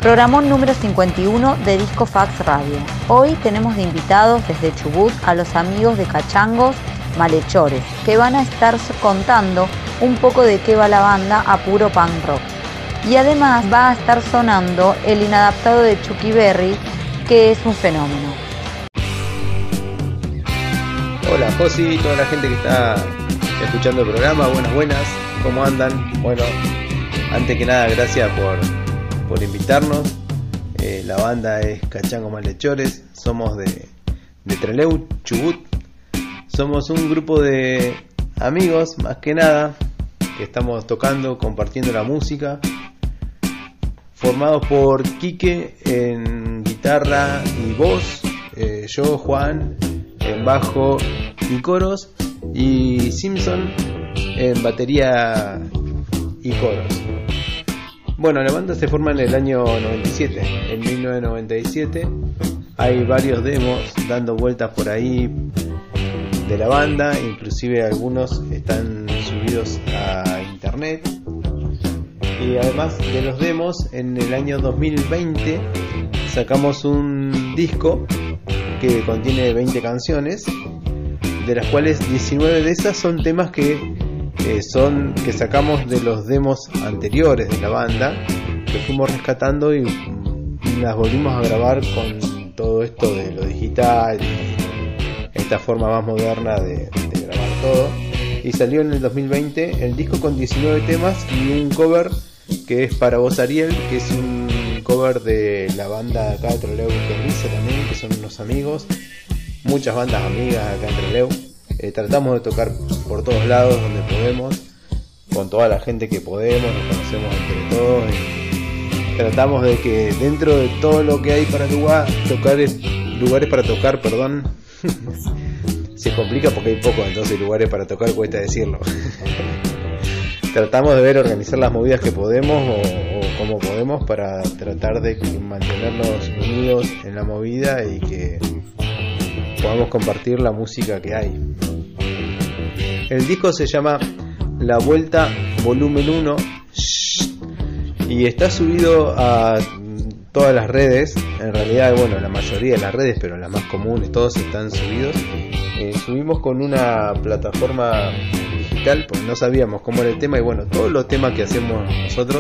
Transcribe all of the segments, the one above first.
Programón número 51 de Disco Fax Radio. Hoy tenemos de invitados desde Chubut a los amigos de Cachangos Malhechores, que van a estar contando un poco de qué va la banda a puro punk rock. Y además va a estar sonando el inadaptado de Chucky Berry, que es un fenómeno. Hola Josi y toda la gente que está escuchando el programa, buenas, ¿cómo andan? Bueno, antes que nada gracias por invitarnos. La banda es Cachangos Malhechores, somos de Trelew, Chubut. Somos un grupo de amigos, más que nada, que estamos tocando, compartiendo la música, formados por Quique en guitarra y voz, yo, Juan, en bajo y coros, y Simpson en batería y coros. Bueno, la banda se forma en el año 97, en 1997. Hay varios demos dando vueltas por ahí de la banda, inclusive algunos están subidos a internet. Y además de los demos, en el año 2020 sacamos un disco que contiene 20 canciones, de las cuales 19 de esas son temas que sacamos de los demos anteriores de la banda, que fuimos rescatando y las volvimos a grabar con todo esto de lo digital y esta forma más moderna de grabar todo. Y salió en el 2020 el disco con 19 temas y un cover que es Para Vos Ariel, que es un cover de la banda acá de Trelew de Risa también, que son unos amigos, muchas bandas amigas acá en Trelew. Tratamos de tocar por todos lados donde podemos, con toda la gente que podemos, nos conocemos entre todos y tratamos de que dentro de todo lo que hay para lugares para tocar, se complica porque hay poco, entonces lugares para tocar cuesta decirlo. Tratamos de organizar las movidas que podemos o como podemos para tratar de mantenernos unidos en la movida y que podamos compartir la música que hay. El disco se llama La Vuelta Volumen 1 y está subido a todas las redes. En realidad, bueno, la mayoría de las redes, pero las más comunes, todos están subidos. Subimos con una plataforma digital porque no sabíamos cómo era el tema, y bueno, todos los temas que hacemos nosotros,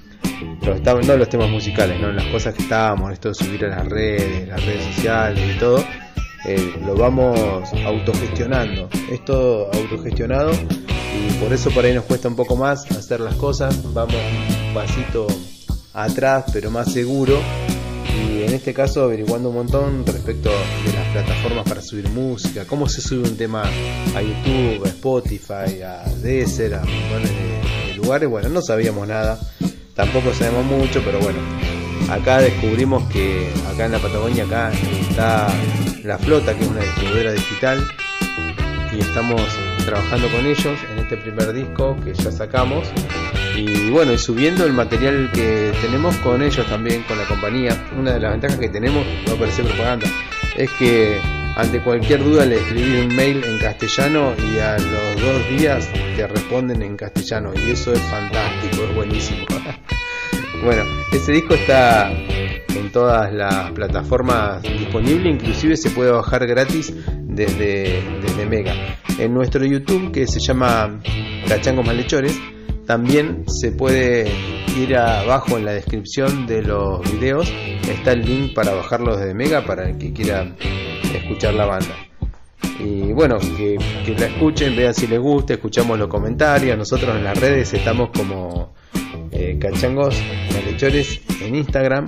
no los temas musicales, no las cosas que estábamos, esto de subir a las redes sociales y todo, lo vamos autogestionando. Esto autogestionado, y por eso por ahí nos cuesta un poco más hacer las cosas. Vamos un pasito atrás, pero más seguro. Y en este caso averiguando un montón respecto de las plataformas para subir música, cómo se sube un tema a YouTube, a Spotify, a Deezer, a montones de lugares. Bueno, no sabíamos nada, tampoco sabemos mucho, pero bueno, acá descubrimos que acá en la Patagonia acá está La Flota, que es una distribuidora digital, y estamos trabajando con ellos en este primer disco que ya sacamos. Y bueno, y subiendo el material que tenemos con ellos también, con la compañía. Una de las ventajas que tenemos, no parece propaganda, es que ante cualquier duda le escribí un mail en castellano y a los 2 días te responden en castellano, y eso es fantástico, es buenísimo. Bueno, ese disco está en todas las plataformas disponibles, inclusive se puede bajar gratis desde Mega. En nuestro YouTube, que se llama Cachangos Malhechores, también se puede ir abajo en la descripción de los videos, está el link para bajarlos desde Mega para el que quiera escuchar la banda. Y bueno, que la escuchen, vean si les gusta, escuchamos los comentarios. Nosotros en las redes estamos como Cachangos Malhechores en Instagram.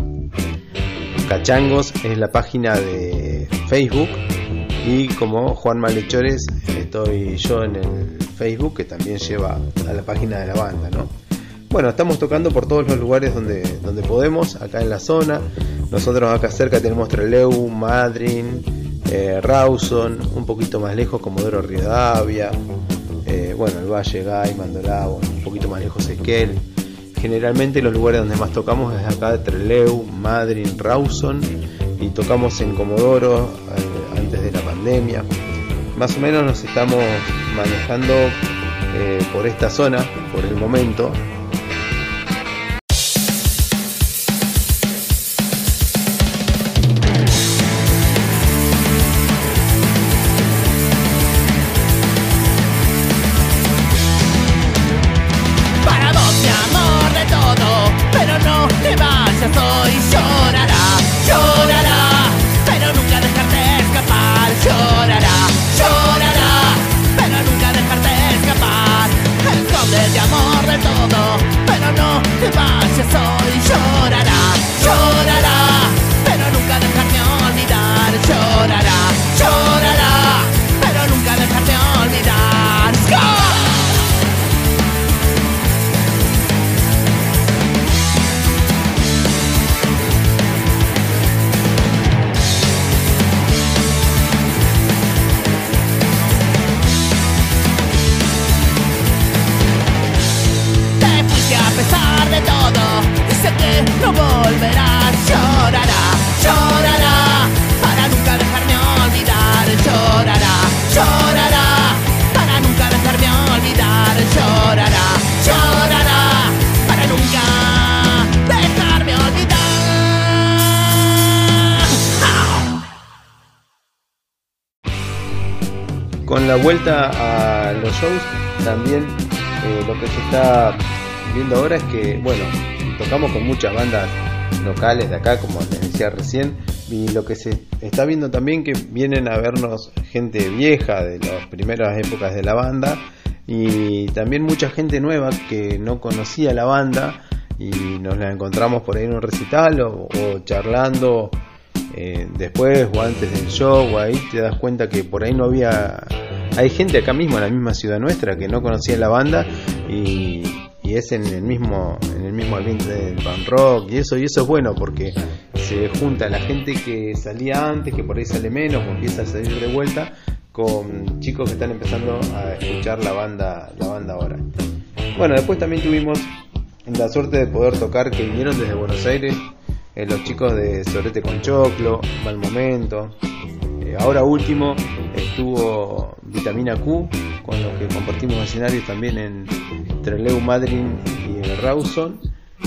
Cachangos es la página de Facebook, y como Juan Malhechores estoy yo en el Facebook, que también lleva a la página de la banda, ¿no? Bueno, estamos tocando por todos los lugares donde podemos, acá en la zona. Nosotros acá cerca tenemos Trelew, Madryn, Rawson, un poquito más lejos Comodoro Rivadavia, bueno, el Valle, Gay, Mandolabo, un poquito más lejos Esquel. Generalmente los lugares donde más tocamos es acá de Trelew, Madryn, Rawson, y tocamos en Comodoro antes de la pandemia. Más o menos nos estamos manejando por esta zona por el momento. te vayas hoy. Llorará, llorará, pero nunca dejarme olvidar. Llorará, llorará, pero nunca dejarme olvidar. ¡Go! A pesar de todo, dice que no volverás. Llorará, llorará, para nunca dejarme olvidar. Llorará, llorará, para nunca dejarme olvidar. Llorará, llorará, para nunca dejarme olvidar. Con la vuelta a los shows también lo que se está viendo ahora es que, bueno, tocamos con muchas bandas locales de acá, como les decía recién, y lo que se está viendo también que vienen a vernos gente vieja de las primeras épocas de la banda, y también mucha gente nueva que no conocía la banda y nos la encontramos por ahí en un recital o charlando después o antes del show, o ahí te das cuenta que por ahí no había... Hay gente acá mismo en la misma ciudad nuestra que no conocía la banda y es en el mismo ambiente del punk rock, y eso es bueno porque se junta la gente que salía antes, que por ahí sale menos o empieza a salir de vuelta, con chicos que están empezando a escuchar la banda ahora. Bueno, después también tuvimos la suerte de poder tocar, que vinieron desde Buenos Aires, los chicos de Sorete con Choclo, Mal Momento. Ahora último estuvo Vitamina Q, con los que compartimos escenarios también en Trelew, Madryn y en Rawson.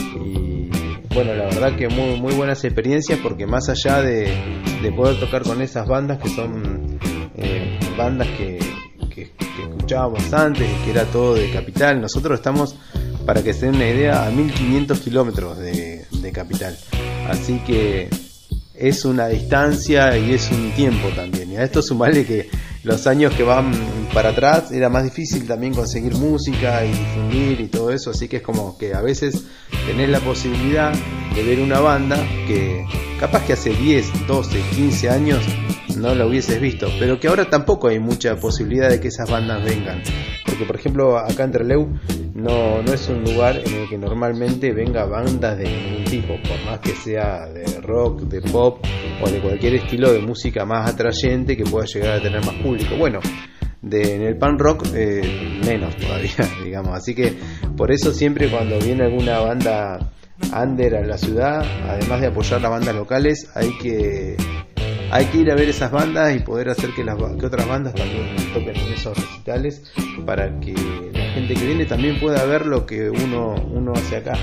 Y bueno, la verdad que muy buenas experiencias, porque más allá de poder tocar con esas bandas que son bandas que escuchábamos antes y que era todo de Capital, nosotros estamos, para que se den una idea, a 1500 kilómetros de Capital, así que es una distancia y es un tiempo también. Y a esto sumarle que los años que van para atrás era más difícil también conseguir música y difundir y todo eso, así que es como que a veces tenés la posibilidad de ver una banda que capaz que hace 10, 12, 15 años no la hubieses visto, pero que ahora tampoco hay mucha posibilidad de que esas bandas vengan, porque por ejemplo acá en Trelew no es un lugar en el que normalmente venga bandas de ningún tipo, por más que sea de rock, de pop o de cualquier estilo de música más atrayente que pueda llegar a tener más público. Bueno, en el punk rock menos todavía, digamos, así que por eso siempre cuando viene alguna banda under a la ciudad, además de apoyar las bandas locales, hay que ir a ver esas bandas y poder hacer que otras bandas también toquen en esos recitales, para que la gente que viene también pueda ver lo que uno hace acá.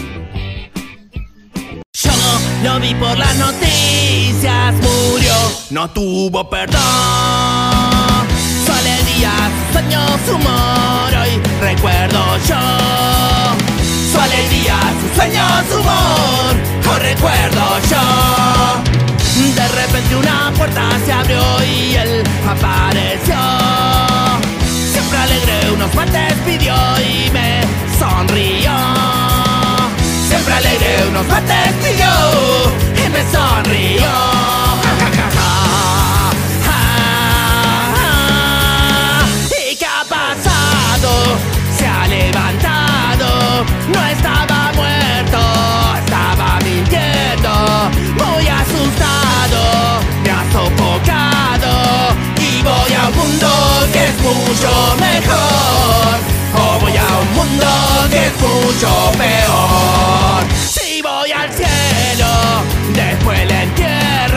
Yo lo vi por las noticias, murió, no tuvo perdón. Su alegría, sus sueños, su humor, hoy recuerdo yo. Su alegría, sus sueños, su humor, hoy recuerdo yo. De repente una puerta se abrió y él apareció. Siempre alegre unos guantes pidió y me sonrió. Siempre alegre unos guantes pidió y me sonrió. ¿Y qué ha pasado? Se ha levantado, no estaba muerto, estaba mintiendo, muy asustado, me ha sofocado y voy a un mundo que es mucho mejor, o voy a un mundo que es mucho peor. Si voy al cielo, después el entierro.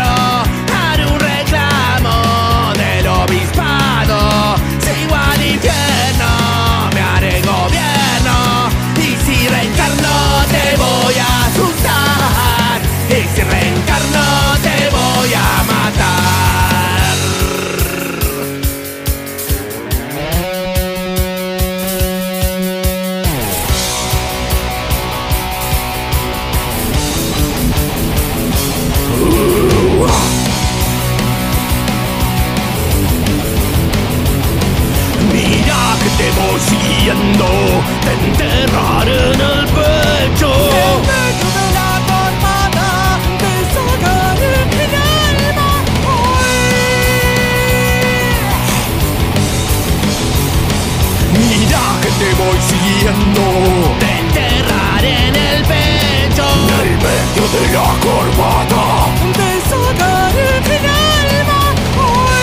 ya que te voy siguiendo. Te enterraré en el pecho, en el medio de la corbata. Te sacaré el alma hoy.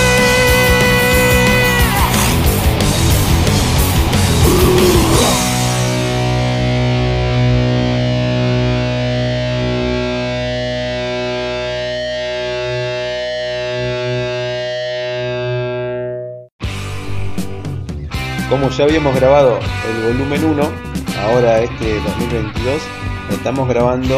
Como ya habíamos grabado el volumen 1, ahora este 2022 estamos grabando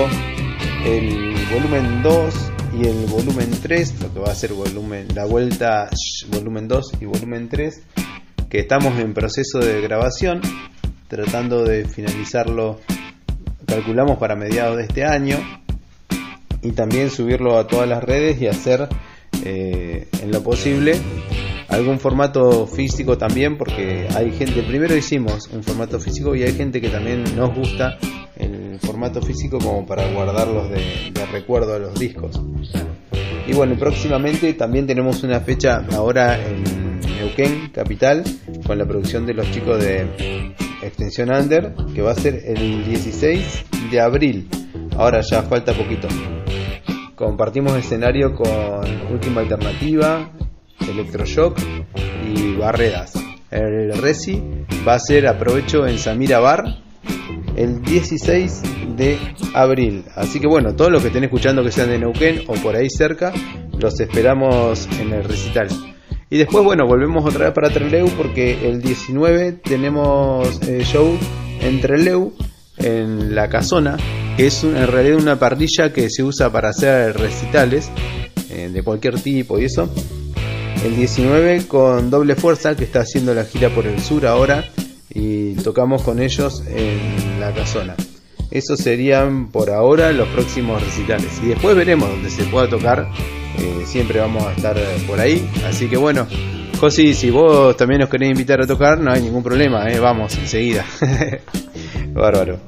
el volumen 2 y el volumen 3, lo que va a ser la vuelta volumen 2 y volumen 3, que estamos en proceso de grabación, tratando de finalizarlo, calculamos para mediados de este año, y también subirlo a todas las redes y hacer en lo posible algún formato físico también, porque hay gente, primero hicimos un formato físico y hay gente que también nos gusta el formato físico como para guardarlos de recuerdo a los discos. Y bueno, próximamente también tenemos una fecha ahora en Neuquén, capital, con la producción de los chicos de Extensión Under, que va a ser el 16 de abril. Ahora ya falta poquito. Compartimos escenario con Última Alternativa, Electroshock y Barreras. El Reci va a ser, aprovecho, en Samira Bar el 16 de abril. Así que bueno, todos los que estén escuchando que sean de Neuquén o por ahí cerca, los esperamos en el recital. Y después, bueno, volvemos otra vez para Trelew, porque el 19 tenemos show en Trelew, en La Casona, que es en realidad una parrilla que se usa para hacer recitales de cualquier tipo y eso. El 19 con Doble Fuerza, que está haciendo la gira por el sur ahora, y tocamos con ellos en La Casona. Esos serían por ahora los próximos recitales, y después veremos donde se pueda tocar. Siempre vamos a estar por ahí, así que bueno, Josi, si vos también nos querés invitar a tocar, no hay ningún problema, vamos enseguida. Bárbaro.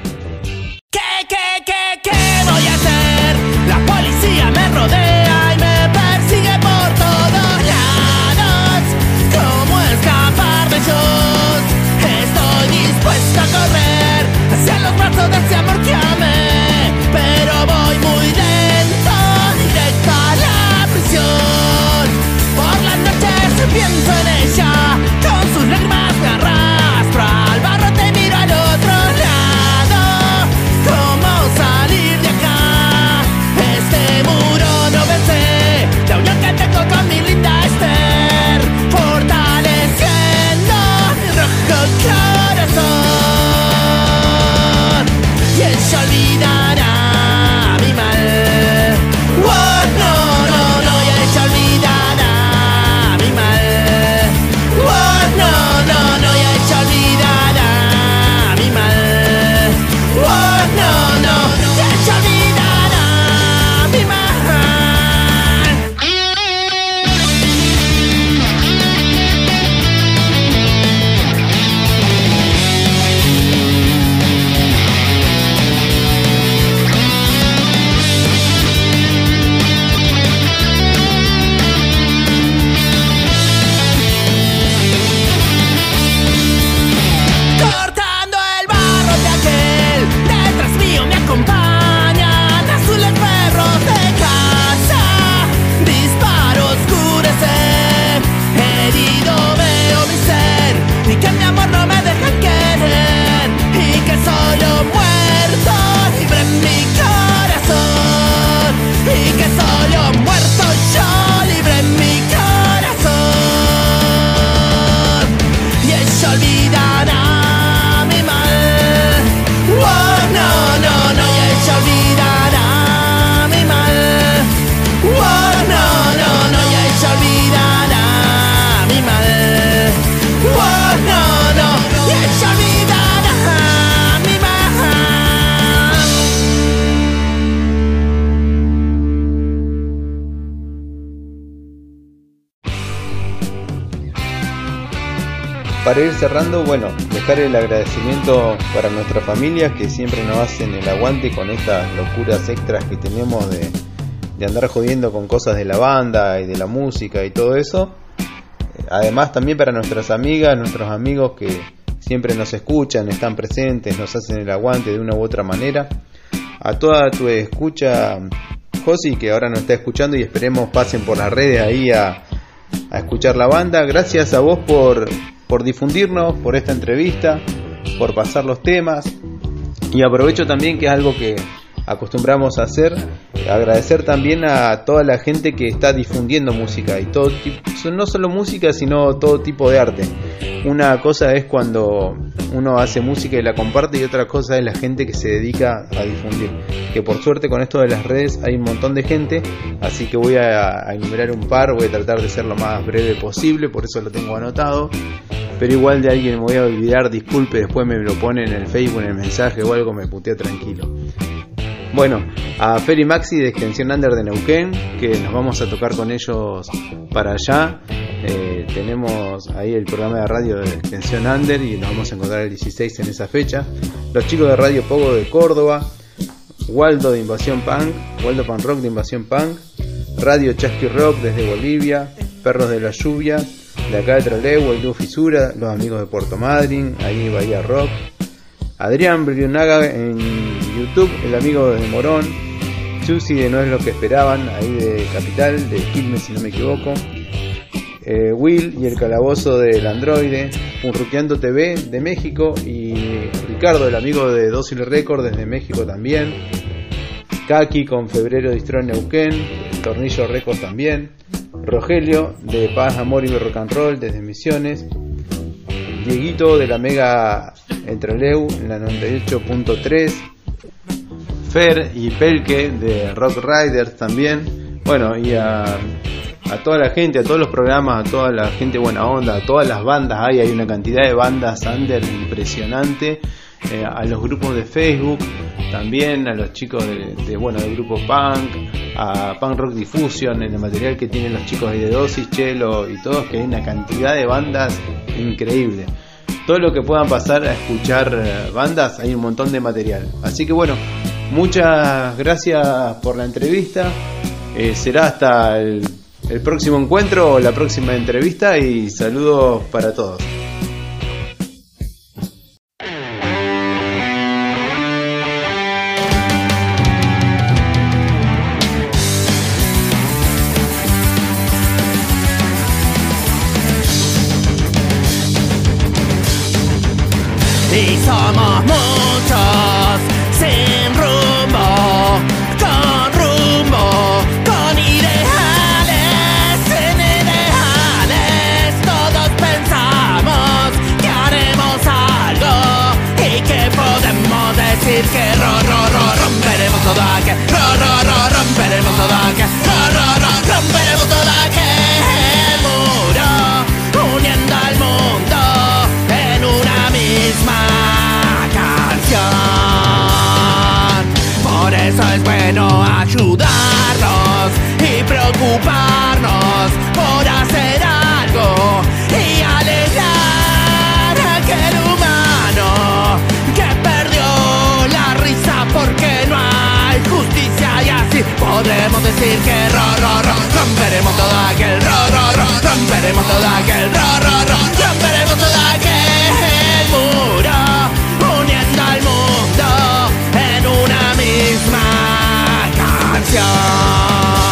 ¿Qué voy a hacer? La policía me rodea y me persigue por todos lados. ¿Cómo escapar de ellos? Estoy dispuesto a correr hacia los brazos de ese amor que amé, pero voy muy lento, directo a la prisión. Por las noches pienso en ella, con sus lágrimas me arrastro al barro, te miro al otro lado. ¿Cómo salir de acá? Este muro no vence, la unión que tengo con mi linda Esther, fortaleciendo mi rojo corazón. Y ella olvidará mi mal. Oh, no, y ella olvidará mi mal. Oh, no, y ella olvidará mi mal. Oh, no, y ella olvidará mi mal. Cortando el barro de aquel, detrás mío me acompañan azules perros de casa. Disparo oscurece, herido veo mi ser, y que mi amor no me deja querer, y que solo muerto libre en mi corazón, y que solo muerto yo libre en mi corazón. Y ella olvidará mi mal. Oh, no, y ella olvidará mi mal. Oh, no, y ella olvidará mi mal. Oh, no, y ella olvidará mi mal. Para ir cerrando, bueno, dejar el agradecimiento para nuestras familias que siempre nos hacen el aguante con estas locuras extras que tenemos de andar jodiendo con cosas de la banda y de la música y todo eso. Además también para nuestras amigas, nuestros amigos que siempre nos escuchan, están presentes, nos hacen el aguante de una u otra manera. A toda tu escucha, Josi, que ahora nos está escuchando, y esperemos pasen por las redes ahí a escuchar la banda. Gracias a vos por difundirnos, por esta entrevista, por pasar los temas. Y aprovecho también, que es algo que acostumbramos a hacer, agradecer también a toda la gente que está difundiendo música, y todo tipo, no solo música, sino todo tipo de arte. Una cosa es cuando uno hace música y la comparte, y otra cosa es la gente que se dedica a difundir, que por suerte con esto de las redes hay un montón de gente, así que voy a enumerar un par, voy a tratar de ser lo más breve posible, por eso lo tengo anotado, pero igual de alguien me voy a olvidar, disculpe, después me lo pone en el Facebook, en el mensaje o algo, me putea tranquilo. Bueno, a Fer y Maxi de Extensión Under de Neuquén, que nos vamos a tocar con ellos para allá. Tenemos ahí el programa de radio de Extensión Under y nos vamos a encontrar el 16 en esa fecha. Los chicos de Radio Pogo de Córdoba, Waldo de Invasión Punk, Waldo Punk Rock de Invasión Punk, Radio Chasqui Rock desde Bolivia, Perros de la Lluvia, de acá de Trelew, el dúo Fisura, los amigos de Puerto Madryn, ahí Bahía Rock, Adrián Brionaga en YouTube, el amigo de Morón, Chusi de No es lo que esperaban, ahí de Capital, de Quilmes si no me equivoco, Will y el calabozo del androide, Unruqueando TV de México, y Ricardo, el amigo de Dócil Record desde México también, Kaki con Febrero Distro Neuquén, Tornillo Record también, Rogelio de Paz, Amor y Rock and Roll desde Misiones, Dieguito de la Mega Entreleu en la 98.3, Fer y Pelke de Rock Riders también. Bueno, y a toda la gente, a todos los programas, a toda la gente buena onda, a todas las bandas, hay una cantidad de bandas under impresionante, a los grupos de Facebook también, a los chicos del grupo Punk, a Punk Rock Diffusion, en el material que tienen los chicos ahí de Dosis, Chelo y todos, que hay una cantidad de bandas increíble. Todo lo que puedan pasar a escuchar bandas, hay un montón de material. Así que bueno, muchas gracias por la entrevista. Será hasta el próximo encuentro o la próxima entrevista, y saludos para todos. Y somos muchos, sin rumbo, con ideales, sin ideales. Todos pensamos que haremos algo y que podemos decir que romperemos todo aquel, romperemos todo aquel, romperemos todo aquel muro, uniendo al mundo en una misma canción. Por eso es bueno ayudarnos y preocuparnos por hacer algo y alegrar a aquel humano que perdió la risa porque no hay justicia, y así podemos decir que romperemos todo aquel, romperemos todo aquel, romperemos todo aquel muro, uniendo al mundo en una misma canción.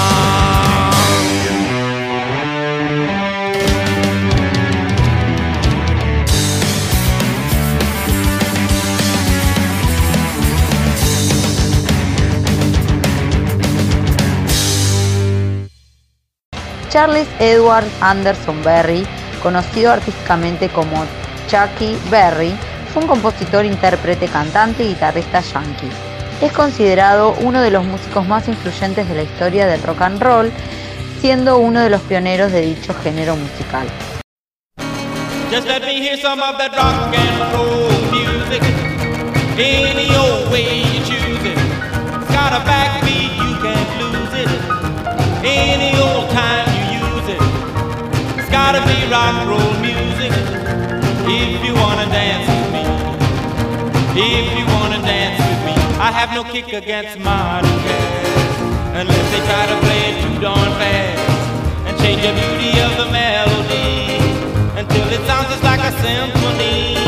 Charles Edward Anderson Berry, conocido artísticamente como Chucky Berry, fue un compositor, intérprete, cantante y guitarrista yankee. Es considerado uno de los músicos más influyentes de la historia del rock and roll, siendo uno de los pioneros de dicho género musical. Just let me hear some of that rock and roll music. Any old way you choose it. It's got a backbeat, you can't lose it. Any old time you use it. It's gotta be rock and roll music. If you wanna dance with me. If you wanna dance with me. I have no kick against modern jazz, unless they try to play it too darn fast and change the beauty of the melody until it sounds just like a symphony.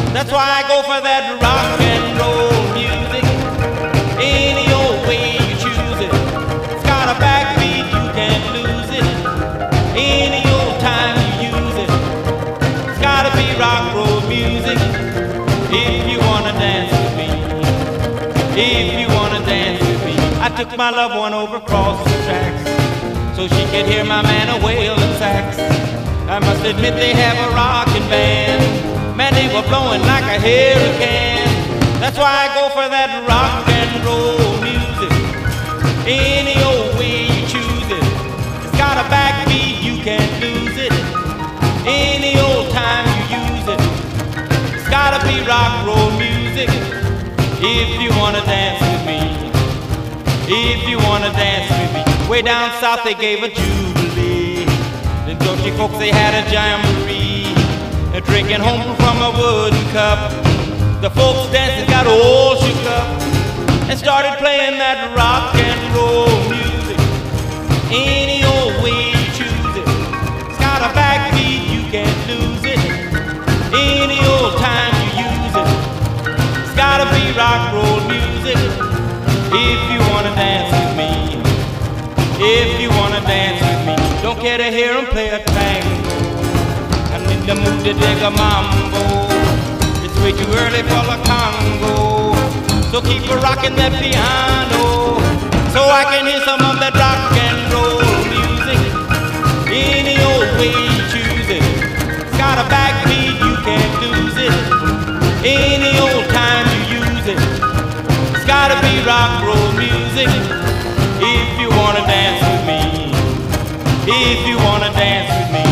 That's why I go for that rock and roll music. Any old way you choose it. It's got a backbeat, you can't lose it. Any old time you use it. It's gotta be rock roll music. If you wanna dance with me, if you wanna dance with me. I took my loved one over across the tracks so she could hear my man a wailin' sax. I must admit they have a rockin' band. Man, they were blowing like a hurricane. That's why I go for that rock and roll music. Any old way you choose it. It's got a backbeat, you can't lose it. Any old time you use it. It's gotta be rock roll music. If you wanna dance with me, if you wanna dance with me. Way down south they gave a jubilee. The Georgia folks, they had a jamboree. They're drinking home from a wooden cup. The folks dancing got all shook up and started playing that rock and roll music. Any old way you choose it. It's got a backbeat, you can't lose it. Any old time you use it. It's gotta be rock roll music. If you wanna dance with me, if you wanna dance with me. Don't care to hear 'em play a tango. I'm in the mood to dig a mambo. It's way too early for the Congo. So keep a rockin' that piano, so I can hear some of that rock and roll music. Any old way you choose it. It's got a backbeat, you can't lose it. Any old time you use it. It's gotta be rock roll music. If you wanna dance with me, if you wanna dance with me.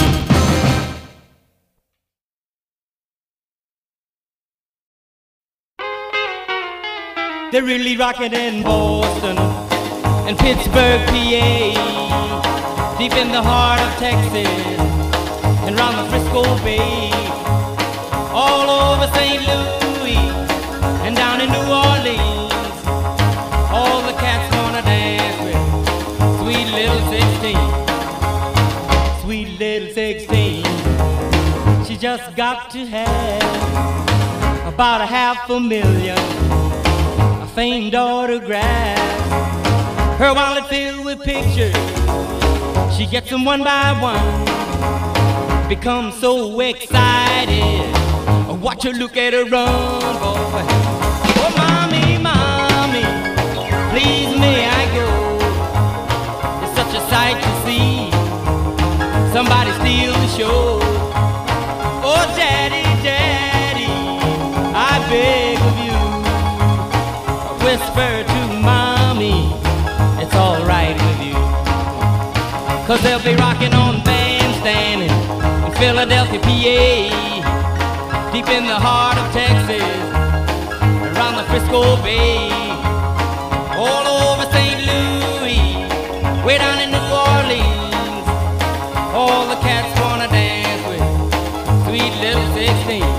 They're really rockin' in Boston and Pittsburgh, PA, deep in the heart of Texas and round the Frisco Bay, all over St. Louis and down in New Orleans. All the cats wanna dance with sweet little 16, sweet little 16. She just got to have about $500,000 famed autographs. Her wallet filled with pictures, she gets them one by one. Becomes so excited, watch her look at her run, boy. Oh, mommy, mommy, please may I go? It's such a sight to see, somebody steal the show. Oh, daddy, daddy, I beg of you, whisper to mommy, it's all right with you. 'Cause they'll be rocking on Bandstand in Philadelphia, PA, deep in the heart of Texas, around the Frisco Bay, all over St. Louis, way down in New Orleans. All the cats wanna dance with sweet little 16.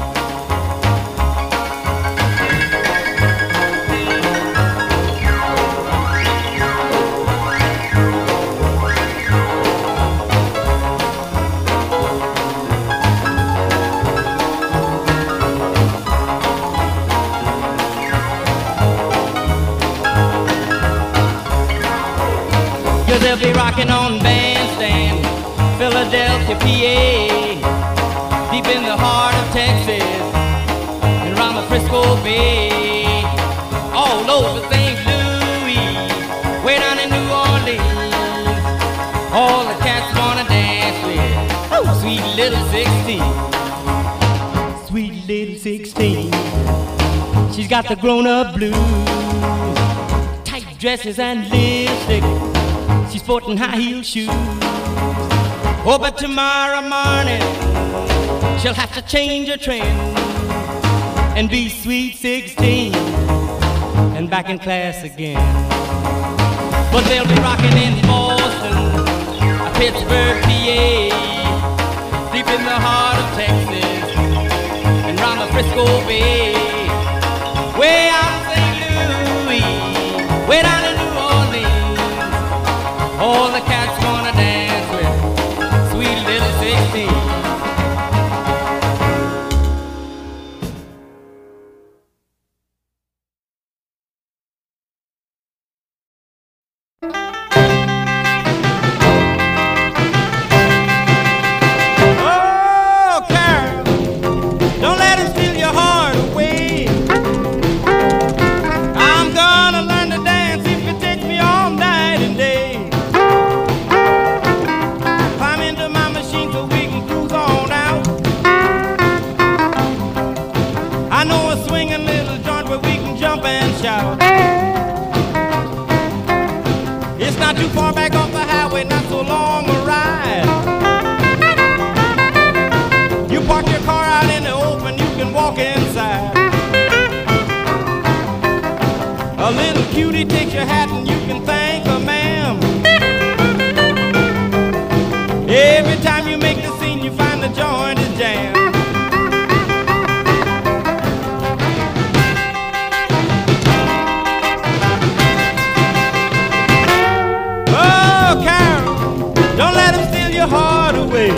They'll be rocking on Bandstand, Philadelphia, PA, deep in the heart of Texas, and around the Frisco Bay, all over St. Louis, way down in New Orleans. All the cats wanna dance with sweet little 16, sweet little 16. She's got the grown-up blues, tight dresses and lipstick. She's sporting high-heel shoes. Oh, but tomorrow morning she'll have to change her trend and be sweet 16 and back in class again. But they'll be rocking in Boston, Pittsburgh, PA, deep in the heart of Texas and round the Frisco Bay, way out in St. Louis, way down in New Orleans. All the cats wanna dance with sweet little 16. too far back off the highway, not so long a ride. You park your car out in the open, you can walk inside. A little cutie takes your hat and you can thank her, ma'am. Every time you make the scene, you find the joint is jammed. Oh, Carol, don't let him steal your heart away.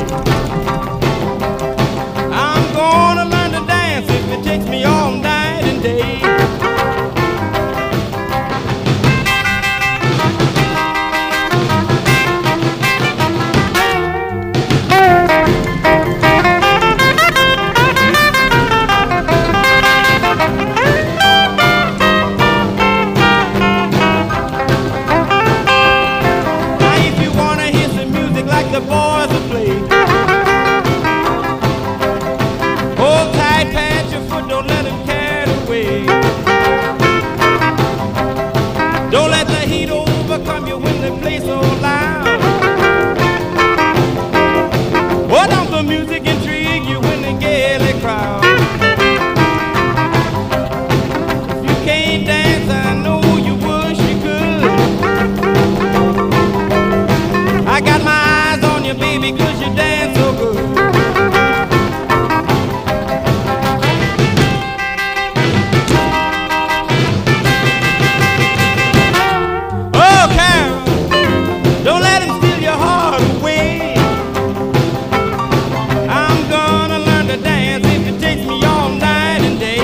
I'm gonna learn to dance if it takes me all night and day. The boys will play. Hold tight, pat your foot, don't let him carry away. Don't let the heat overcome you when they play so loud. Oh, don't the music intrigue you when they gaily crowd. If you can't dance, I know you wish you could. I got my baby, 'cause you dance so good. Oh, Carol, don't let him steal your heart away. I'm gonna learn to dance if it takes me all night and day.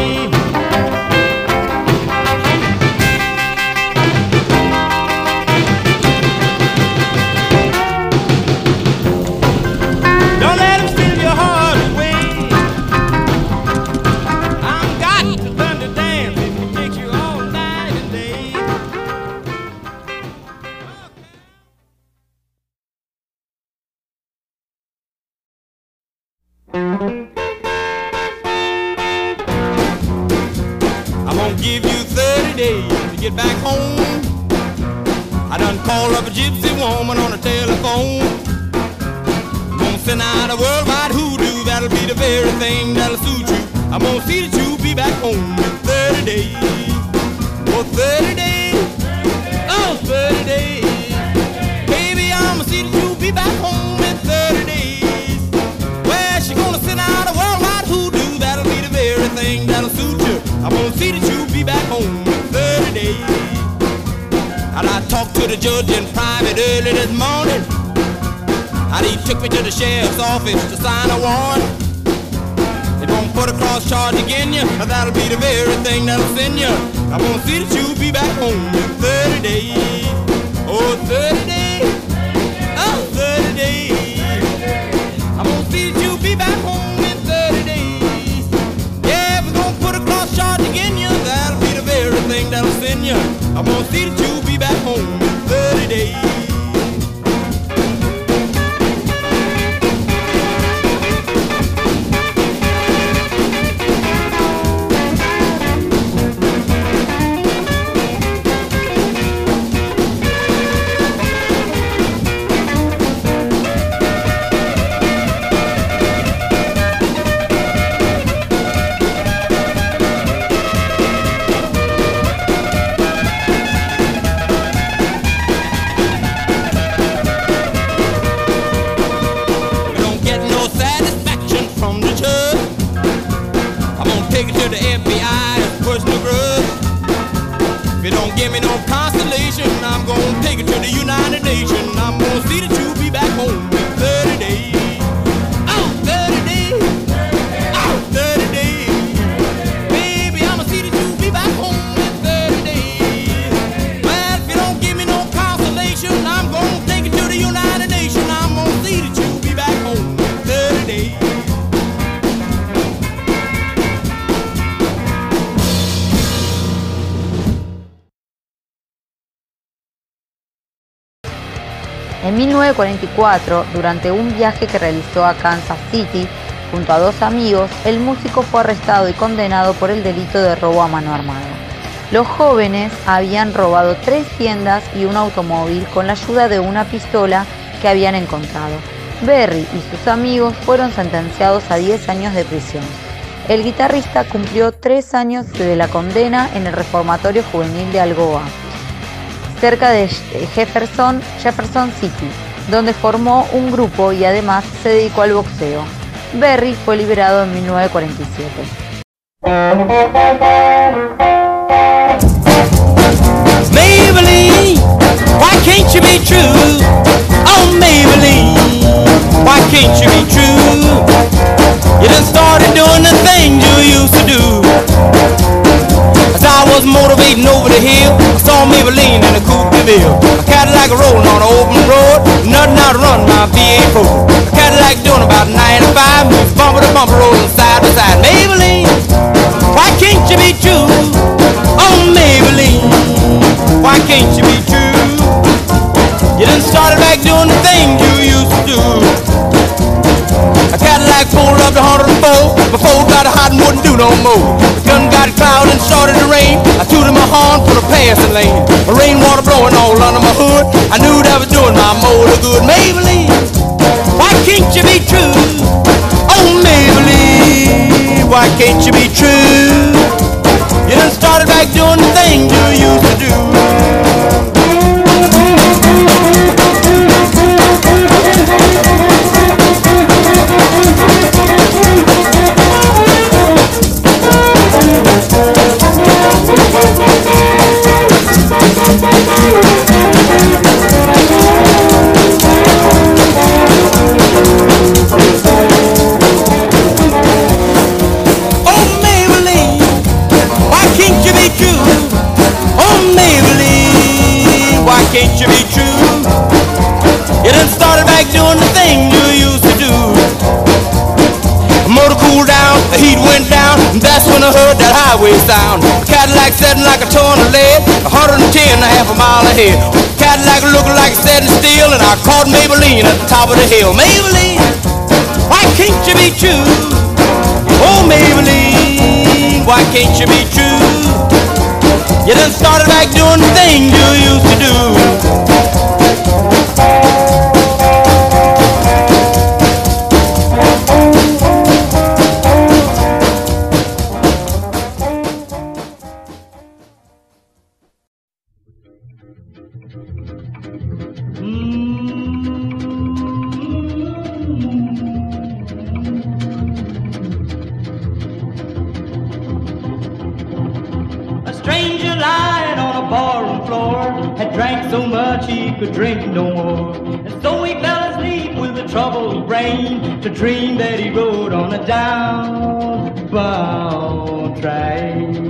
I'm gonna give you 30 days to get back home. I done called up a gypsy woman on the telephone. I'm gonna send out a worldwide hoodoo, that'll be the very thing that'll suit you. I'm gonna see that you be back home in 30 days. For 30 days, oh 30 days. Baby, I'm gonna see that you be back home in 30 days. Well, she gonna send out a worldwide hoodoo, that'll be the very thing that'll suit you. I'm gonna see that you be back home in 30 days. And I talked to the judge in private early this morning, and he took me to the sheriff's office to sign a warrant. They won't put a cross charge against you, but that'll be the very thing that'll send you. I'm gonna see that you be back home in 30 days. Oh, 30 days. Oh, 30 days. I'm gonna see that you be back home in 30 days. Yeah, if we're gonna put a cross charge against you, that'll be the very thing that'll send you. I'm gonna see that you be back home in 30 days. Give me no consolation, I'm gonna take it to the United Nations. I'm gonna see that you be back home in 30 days. Oh, 30 days. Oh, 30 days. Baby, I'ma see that you be back home in 30 days. Well, if you don't give me no consolation, I'm gonna take it to the United Nations. I'm gonna see that you be back home in 30 days. En 1944, durante un viaje que realizó a Kansas City junto a dos amigos, el músico fue arrestado y condenado por el delito de robo a mano armada. Los jóvenes habían robado 3 tiendas y un automóvil con la ayuda de una pistola que habían encontrado. Berry y sus amigos fueron sentenciados a 10 años de prisión. El guitarrista cumplió 3 años de la condena en el reformatorio juvenil de Algoa, cerca de Jefferson City, donde formó un grupo y además se dedicó al boxeo. Berry fue liberado en 1947. Maybelline, why can't you be true? Oh Maybelline, why can't you be true? You done started doing the things you used to do. As I was motivating over the hill, I saw Maybelline in a coupe de ville. A Cadillac rolling on an open road, nothing out to run my V8 4. A Cadillac doing about 95, moves bumper to bumper, rolling side to side. Maybelline, why can't you be true? Oh Maybelline, why can't you be true? You done started back doing the things you used to do. A Cadillac pulled up to 104, before it got hot and wouldn't do no more. The gun got cloud and started to rain. I tooted my horn for the passing lane. The rainwater blowing all under my hood. I knew that was doing my motor good. Maybelline, why can't you be true? Oh Maybelline, why can't you be true? You done started back doing the things you used to do. Can't you be true? You done started back doing the thing you used to do. The motor cooled down, the heat went down, and that's when I heard that highway sound. A Cadillac setting like a ton of lead, 110 and a half a mile ahead. Cadillac looking like it's setting still, and I caught Maybelline at the top of the hill. Maybelline, why can't you be true? Oh Maybelline, why can't you be true? You done started back doing the thing you used to do. A stranger lying on a barroom floor had drank so much he could drink no more, and so he fell asleep with a troubled brain to dream that he rode on a downbound train.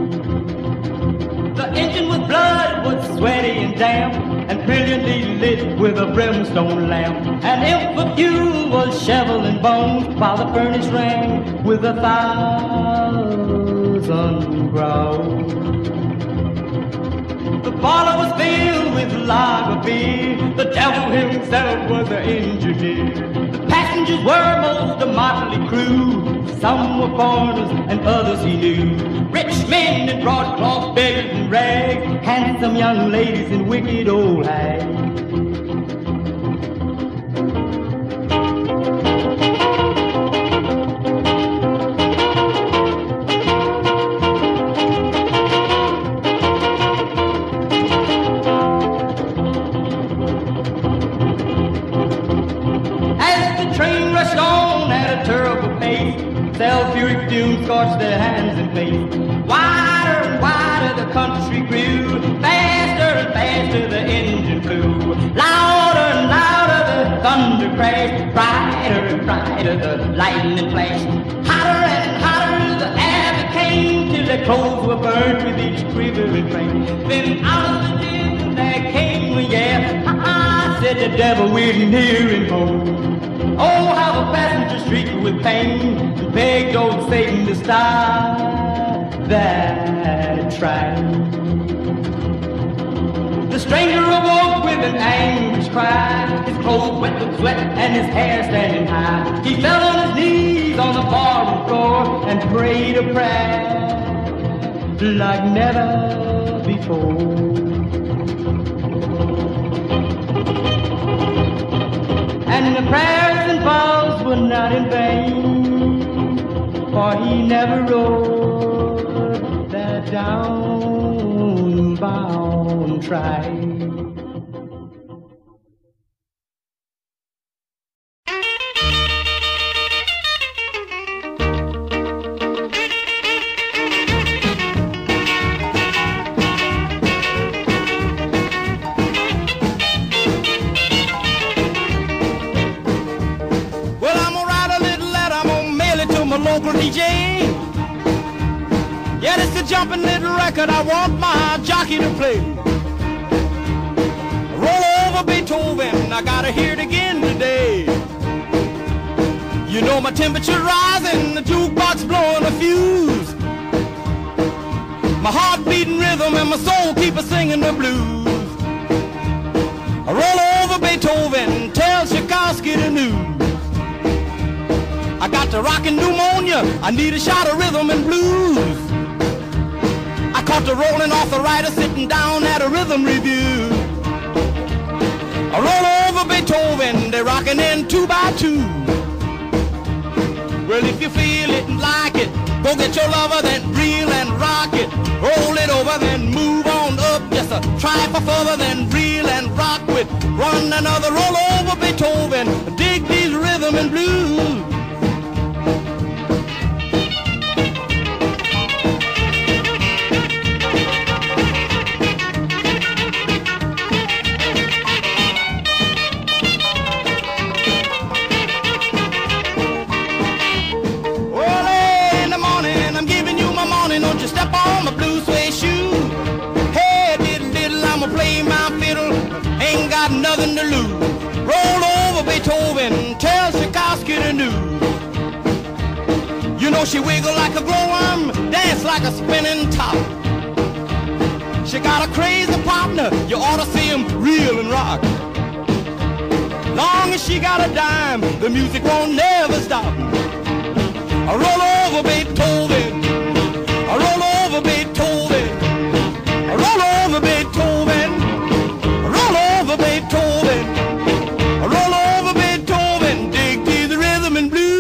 The engine with blood was sweaty and damp and brilliantly lit with a brimstone lamp, and if the fuel was shoveling bones while the furnace rang with 1,000 growls. The parlor was filled with lager beer. The devil himself was the engineer. The passengers were most a motley crew. Some were foreigners and others he knew. Rich men in broadcloth, beggars in rags, handsome young ladies and wicked old hags. Sulfuric fumes scorched their hands and face. Wider and wider the country grew. Faster and faster the engine flew. Louder and louder the thunder crashed. Brighter and brighter the lightning flashed. Hotter and hotter the air became, till their clothes were burned with each quivering flame. Then out of the din there came a yell. Ha-ha, said the devil, we're nearing home. Oh, how the passengers shrieked with pain and begged old Satan to stop that train. The stranger awoke with an anguish cry, his clothes wet with sweat and his hair standing high. He fell on his knees on the barroom floor and prayed a prayer. like never before. And the prayers and vows were not in vain, for he never rode that downbound train. Local DJ. Yeah, it's a jumping little record I want my jockey to play. Roll over Beethoven, I gotta hear it again today. You know my temperature rising, the jukebox blowing a fuse. My heart beating rhythm and my soul keep a singing the blues. Roll over Beethoven, tell Tchaikovsky the news. I got the rockin' pneumonia, I need a shot of rhythm and blues. I caught the rolling arthritis sitting down at a rhythm review. I roll over Beethoven, they're rockin' in 2 by 2. Well, if you feel it and like it, go get your lover, then reel and rock it. Roll it over, then move on up, just a trifle further, then reel and rock with one another. Roll over Beethoven, dig these rhythm and blues. Nothing to lose. Roll over Beethoven, tell Tchaikovsky the news. You know she wiggle like a glowworm, dance like a spinning top. She got a crazy partner, you ought to see him reel and rock. Long as she got a dime, the music won't never stop. I roll over Beethoven, I roll over Beethoven, I roll over Beethoven, I roll over Beethoven, I roll over Beethoven, dig to the rhythm and blues.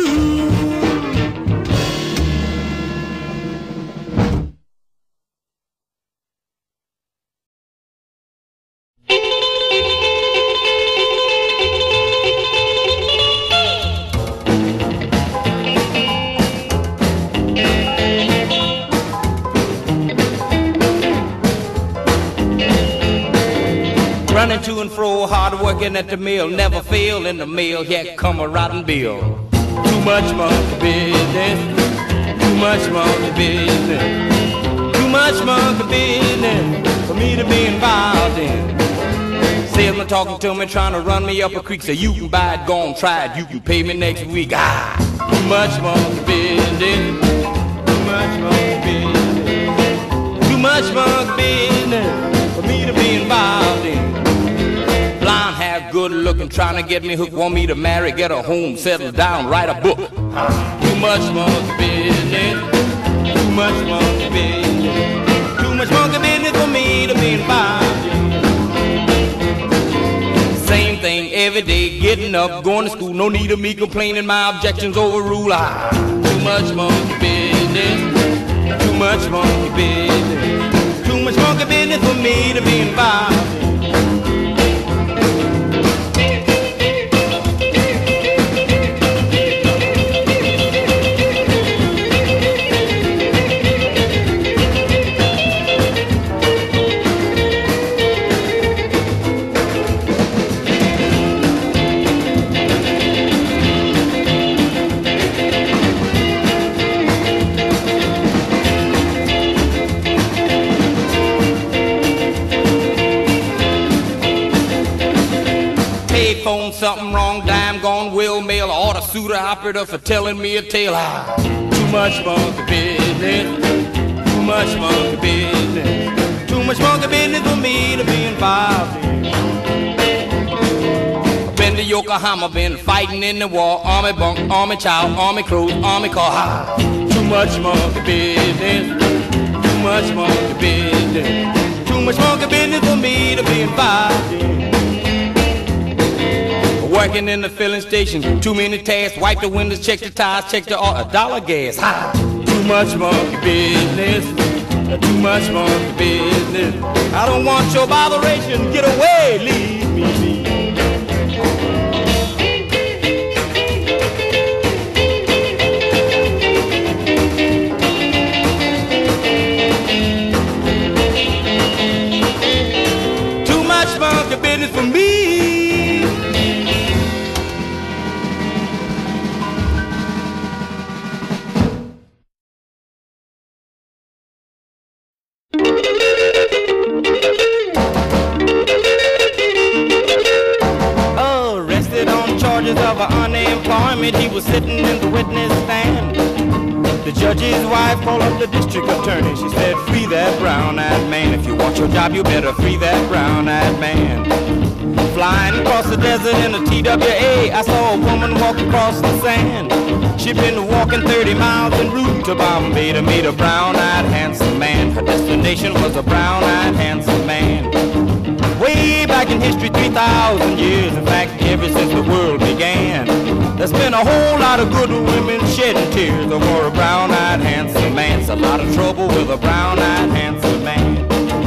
Running to and fro, hard working at the mill, never fail in the mill, here come a rotten bill. Too much monkey business, too much monkey business, too much monkey business for me to be involved in. Salesman talking to me, trying to run me up a creek, say you can buy it, go on, try it, you can pay me next week. Ah, too much monkey business, too much monkey business, too much monkey business for me to be involved in. Blonde hair, good looking, trying to get me hooked, want me to marry, get a home, settle down, write a book. Too much monkey business, too much monkey business, too much monkey business for me to be involved in. Same thing every day, getting up, going to school, no need of me complaining, my objections overrule. Too much monkey business, too much monkey business, too much monkey business for me to be involved in. Something wrong, dime gone, will mail, order suitor operator for telling me a tale. Too much monkey business, too much monkey business, too much monkey business for me to be involved in. Been to Yokohama, been fighting in the war, army bunk, army child, army clothes, army car. Too much monkey business, too much monkey business. Too much monkey business for me to be involved in. Working in the filling station, too many tasks. Wipe the windows, check the tires, check the dollar gas. Ha! Too much monkey business. Too much monkey business. I don't want your botheration. Get away, leave me be. Too much monkey business for me. He was sitting in the witness stand. The judge's wife called up the district attorney. She said, free that brown-eyed man. If you want your job, you better free that brown-eyed man. Flying across the desert in a TWA, I saw a woman walk across the sand. She'd been walking 30 miles en route to Bombay to meet a brown-eyed handsome man. Her destination was a brown-eyed handsome man. Way back in history, 3,000 years, in fact, ever since the world began, there's been a whole lot of good women shedding tears over a brown-eyed handsome man. It's a lot of trouble with a brown-eyed handsome man.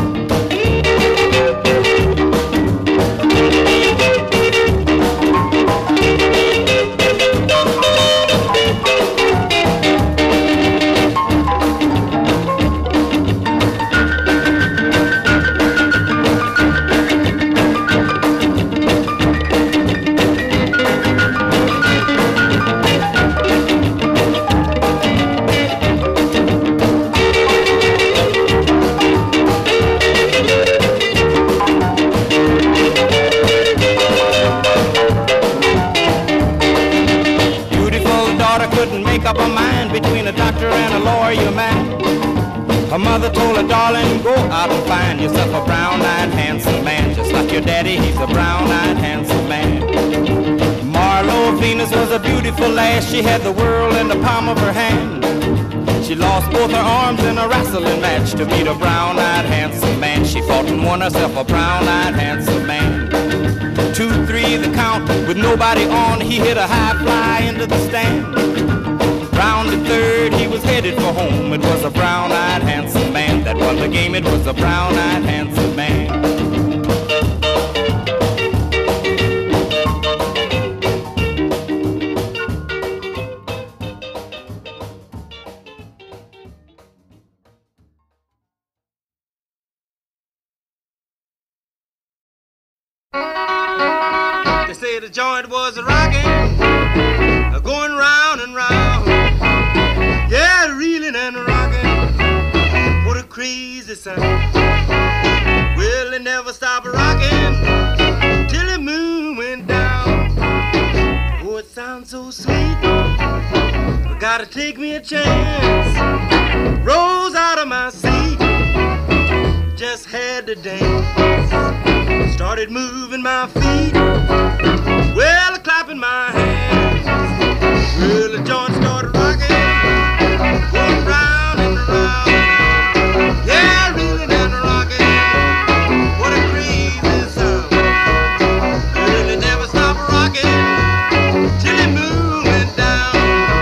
Up a mind between a doctor and a lawyer man. Her mother told her, darling, go out and find yourself a brown-eyed handsome man. Just like your daddy, he's a brown-eyed handsome man. Marlo Venus was a beautiful lass. She had the world in the palm of her hand. She lost both her arms in a wrestling match to meet a brown-eyed handsome man. She fought and won herself a brown-eyed handsome man. 2, 3, the count with nobody on. He hit a high fly into the stand. Round the third, he was headed for home. It was a brown-eyed handsome man that won the game. It was a brown-eyed handsome man. They say the joint was rocking, going round and round. Yeah, reeling and rocking, what a crazy sound. Well, it never stopped rocking till the moon went down. Oh, it sounds so sweet, I gotta take me a chance. Rose out of my seat, just had to dance. Started moving my feet, well, clapping my hands. Well, the joint started rocking, going round and round. Yeah, reeling and rocking, what a crazy sound. Well, it never stopped rocking till the moon went down.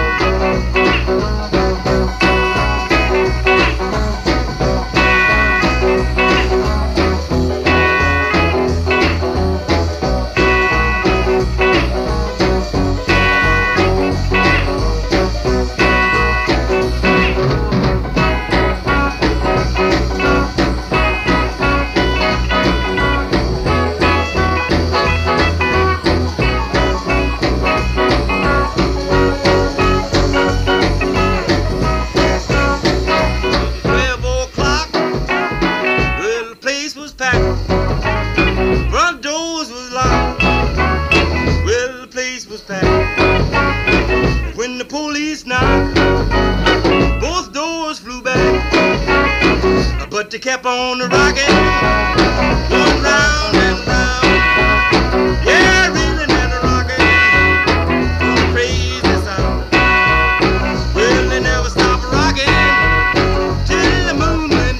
But they kept on rocking, going round and round. Yeah, reeling and rocking, what a crazy sound. Well, they never stopped rocking till the moon went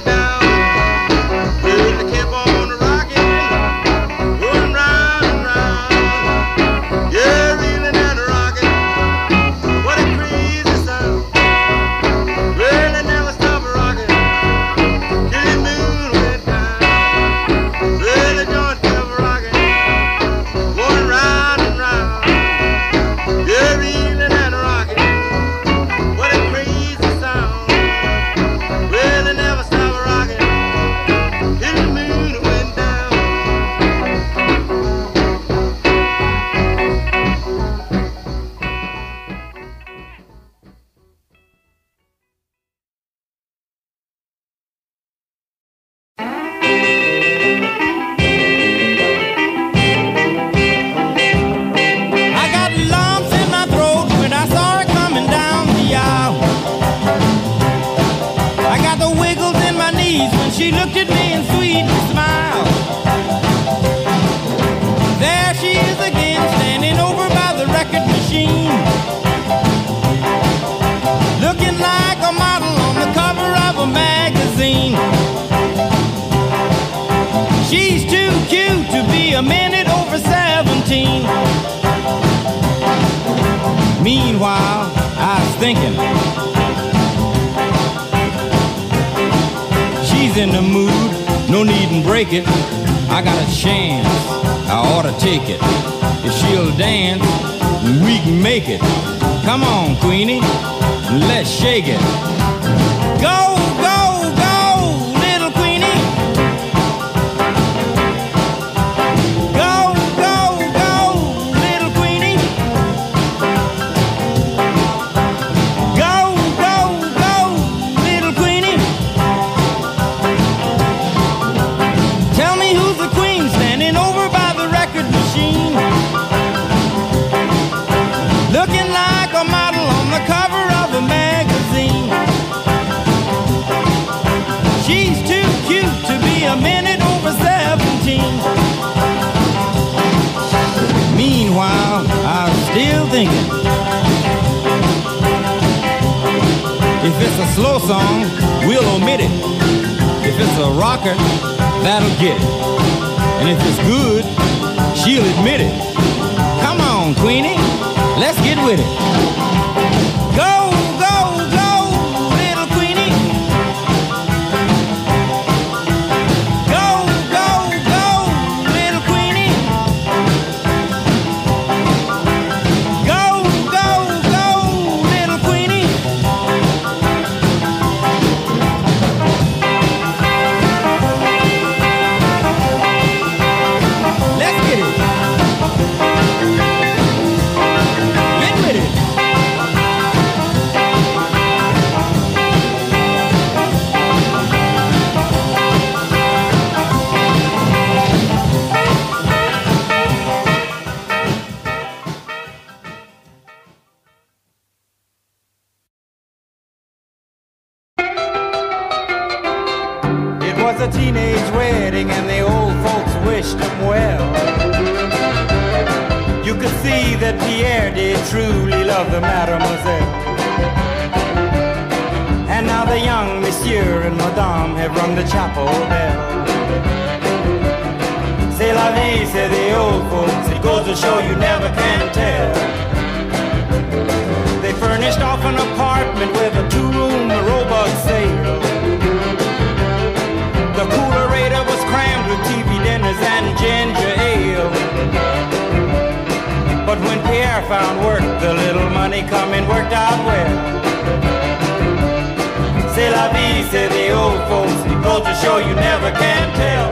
she looked at me and sweetly smiled. There she is again, standing over by the record machine, looking like a model on the cover of a magazine. She's too cute to be a minute over 17. Meanwhile, I was thinking, she's in the mood, no need to break it. I got a chance, I ought to take it. If she'll dance, we can make it. Come on, Queenie, let's shake it. Go, go, go, little Queenie. Go, go, go, little Queenie. Go, go, go, little Queenie. Tell me who's the queen standing over by the record machine, looking like a model on the cover of a magazine. She's too cute to be a minute over 17. Meanwhile, I'm still thinking, if it's a slow song, we'll omit it. If it's a rocker, that'll get it. And if it's good, she'll admit it. Come on, Queenie, let's get with it. Go, go, go, little Queenie. Go, go, go, little Queenie. Go, go, go, little Queenie. Let's get it. Get with it. It was a teenage wedding and the old folks wished him well. You could see that Pierre did truly love the mademoiselle. And now the young monsieur and madame have rung the chapel bell. C'est la vie, say the old folks, it goes to show you never can tell. They furnished off an apartment with a two-room robot sale. The coolerator was crammed with TV dinners and ginger ale. But when Pierre found work, the little money coming worked out well. C'est la vie, say the old folks, it goes to show you never can tell.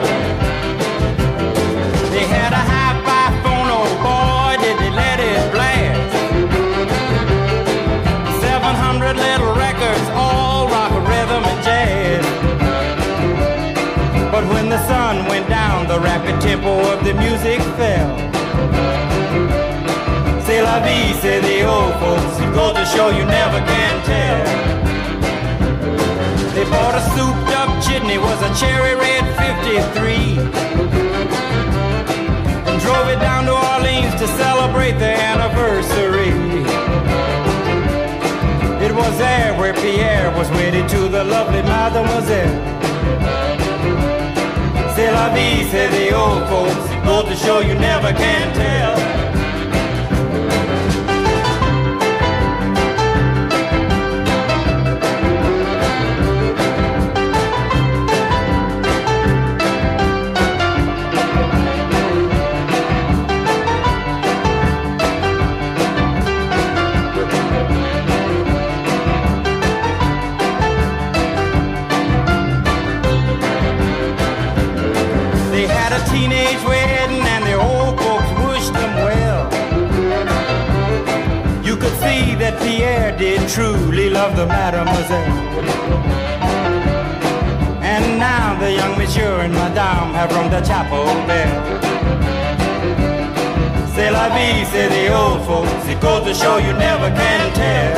They had a hi-fi phone, oh boy, did they let it blast. 700 little records, all rock, rhythm, and jazz. But when the sun went down, the rapid tempo of the music fell. C'est la vie, say the old folks, it goes to show you never can tell. They bought a souped up jitney, was a cherry red 53, and drove it down to Orleans to celebrate their anniversary. It was there where Pierre was wedded to the lovely mademoiselle. C'est la vie, say the old folks, it goes to show you never can tell. Teenage wedding and the old folks wished them well. You could see that Pierre did truly love the mademoiselle. And now the young monsieur and madame have rung the chapel bell. C'est la vie, say the old folks, it goes to show you never can tell.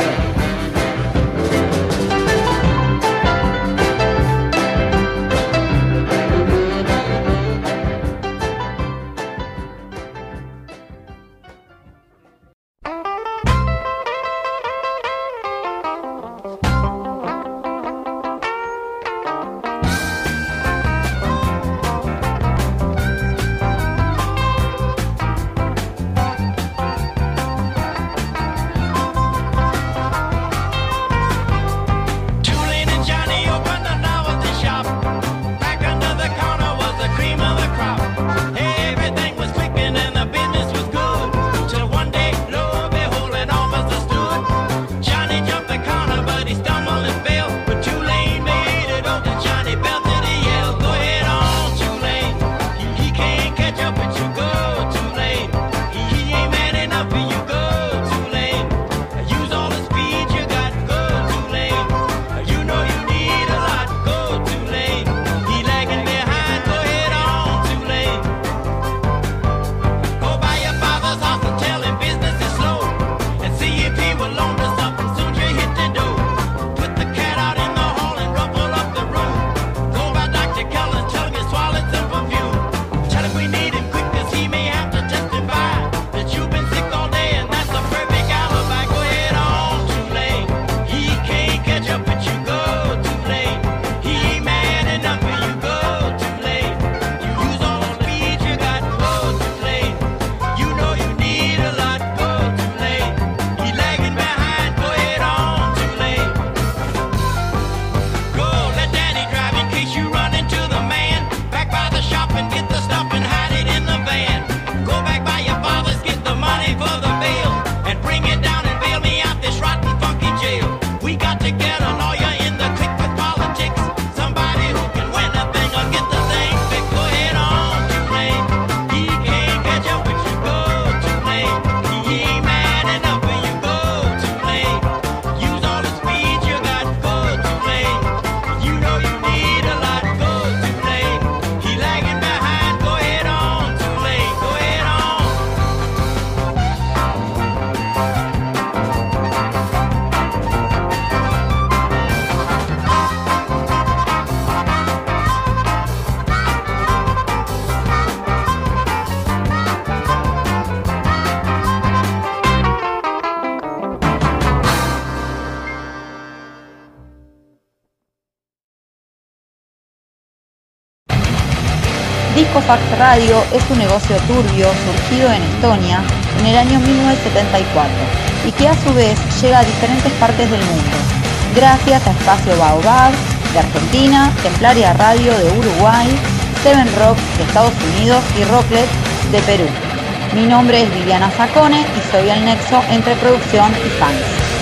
Disco Fax Radio es un negocio turbio surgido en Estonia en el año 1974 y que a su vez llega a diferentes partes del mundo, gracias a Espacio Baobab de Argentina, Templaria Radio de Uruguay, Seven Rock de Estados Unidos y Rocklet de Perú. Mi nombre es Viviana Zacone y soy el nexo entre producción y fans.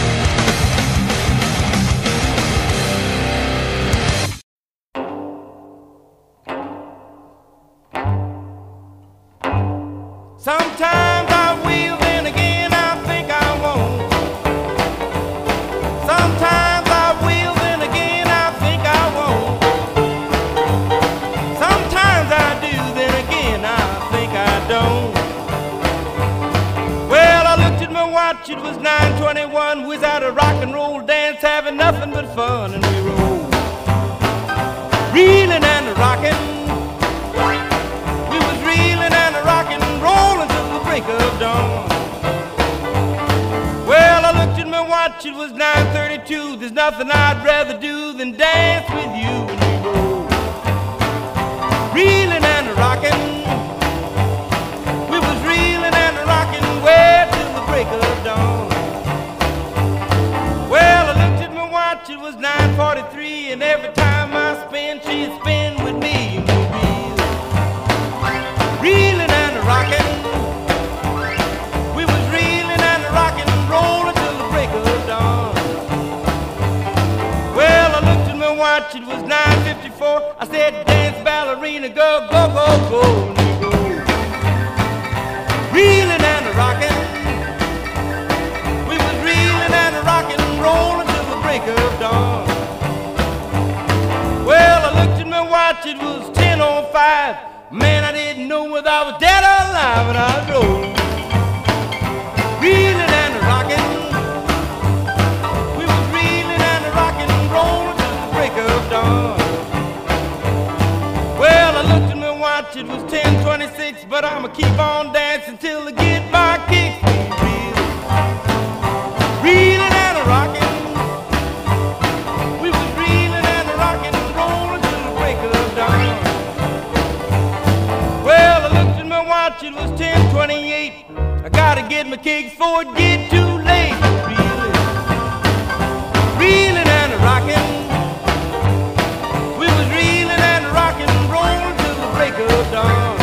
Sometimes I will, then again I think I won't. Sometimes I will, then again I think I won't. Sometimes I do, then again I think I don't. Well, I looked at my watch, it was 9:21. We was at a rock and roll dance, having nothing but fun, and we rolled, reeling and rocking. We was reeling and rocking, rolling till the break of dawn. Well, I looked at my watch, it was 9:32. There's nothing I'd rather do than dance with you, and we rolled, reeling and rocking. We was reeling and rocking way till the break of dawn. Well, I looked at my watch, it was 9:43, and every time I spin, she'd spin with me, and we reel, reeling and rocking. We was reeling and rocking, rolling till the break of dawn. Well, I looked at my watch, it was 9:54. I said, dance, ballerina, go, go, go, go, and we go, reeling and rocking. We was reeling and rocking, rolling till the break of dawn. Well, I looked at my watch, it was 10:05. Man, I didn't know whether I was dead or alive, and I was rolling, reeling and rocking. We was reeling and rocking, rolling till the break of dawn. Well, I looked at my watch, it was 10:26, but I'ma keep on dancing till I get my kicks. Reeling and rocking. We was reeling and rocking, rolling till the break of dawn. Well, I looked at my watch, it was 10:28. I gotta get my kicks before it get too late. Reeling, reeling and rocking. We was reeling and rocking, rolling till the break of dawn.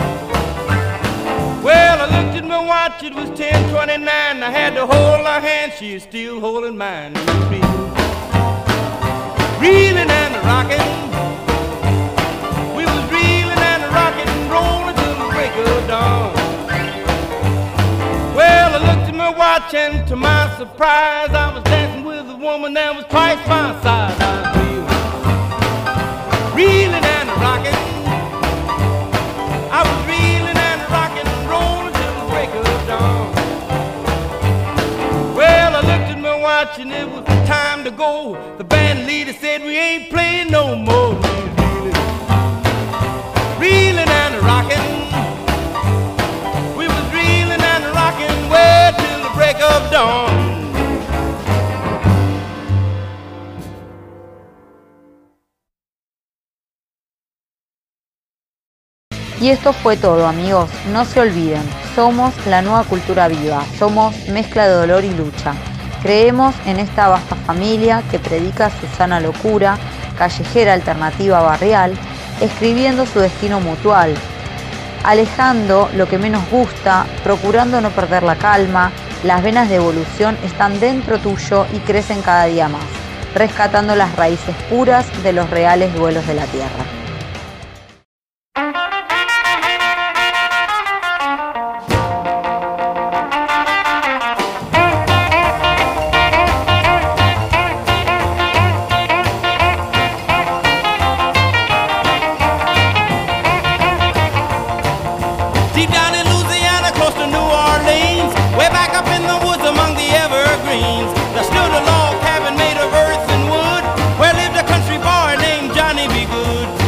Well, I looked at my watch, it was 10:29. I had to hold her hand, she's still holding mine. Reeling, reeling and rocking. We was reeling and rocking, rolling till the break of dawn. Well, I looked at my watch, and to my surprise, I was dancing with a woman that was twice my size. I was reeling and rocking. I was reeling and rocking, rolling till the break of dawn. Well, I looked at my watch, and it was time to go. The band leader said we ain't playing no more. Reeling and rocking. We was reeling and rocking way till the break of dawn. Y esto fue todo, amigos. No se olviden, somos la nueva cultura viva, somos mezcla de dolor y lucha. Creemos en esta vasta familia que predica su sana locura, callejera alternativa barrial, escribiendo su destino mutual, alejando lo que menos gusta, procurando no perder la calma. Las venas de evolución están dentro tuyo y crecen cada día más, rescatando las raíces puras de los reales duelos de la tierra. Deep down in Louisiana, close to New Orleans, way back up in the woods among the evergreens, there stood a log cabin made of earth and wood, where lived a country boy named Johnny B. Good.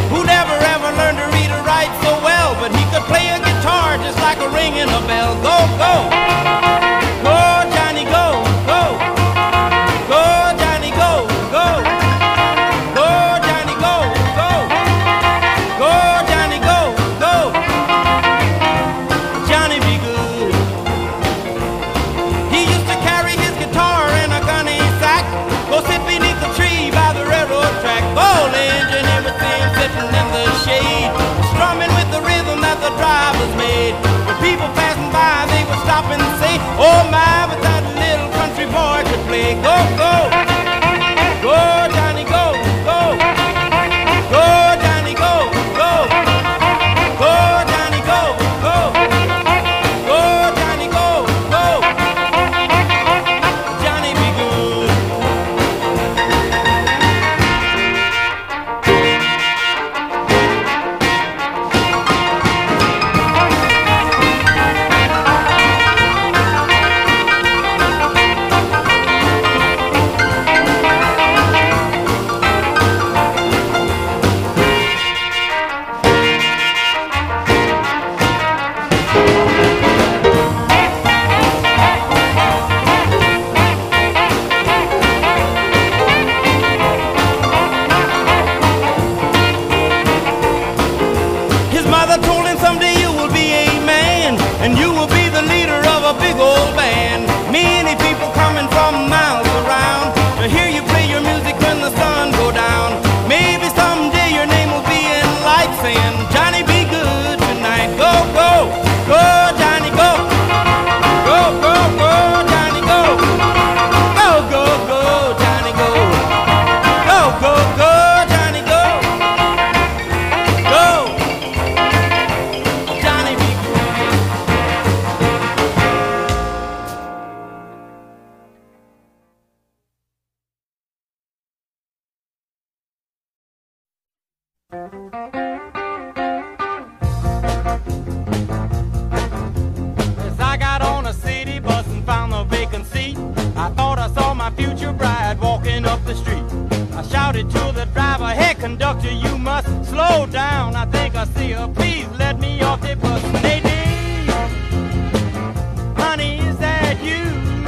As I got on a city bus and found a vacant seat, I thought I saw my future bride walking up the street. I shouted to the driver, "Hey conductor, you must slow down. I think I see her. Please let me off the bus." Nadine, honey, is that you?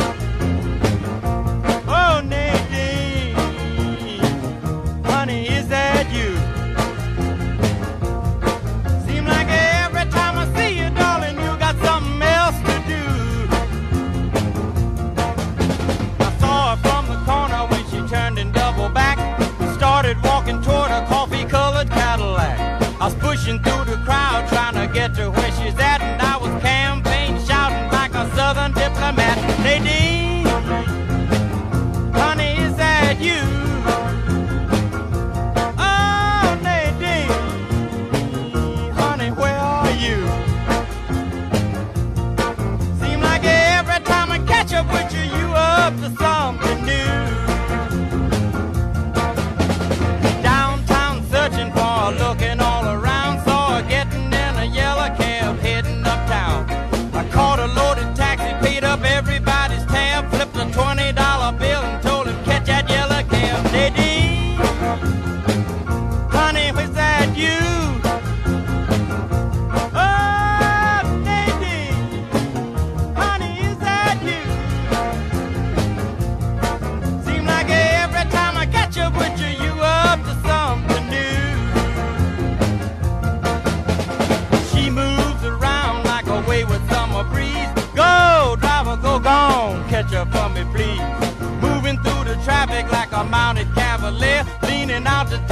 Oh, Nadine, honey, is that you? Seem like every time I see you, darling, you got something else to do. I saw her from the corner when she turned and doubled back, started walking toward a coffee-colored Cadillac. I was pushing through the crowd trying to get to where she's at, and I was campaign shouting like a southern diplomat. Nadine, honey, is that you? Oh, Nadine, honey, where are you? Seem like every time I catch up with you, you up to something new. Downtown searching for her, looking all around, saw her getting in a yellow cab heading uptown. I caught a loaded taxi, paid up everybody's tab, flipped a $20 bill and told him catch that yellow cab. Nadine, honey, was that you? Oh, Nadine, honey, is that you? Seem like every time I catch up with you, you up to something new. She moves around like a wayward summer breeze. Go, driver, go gone, catch up for me, please. Moving through the traffic like a mounted cavalier, leaning out to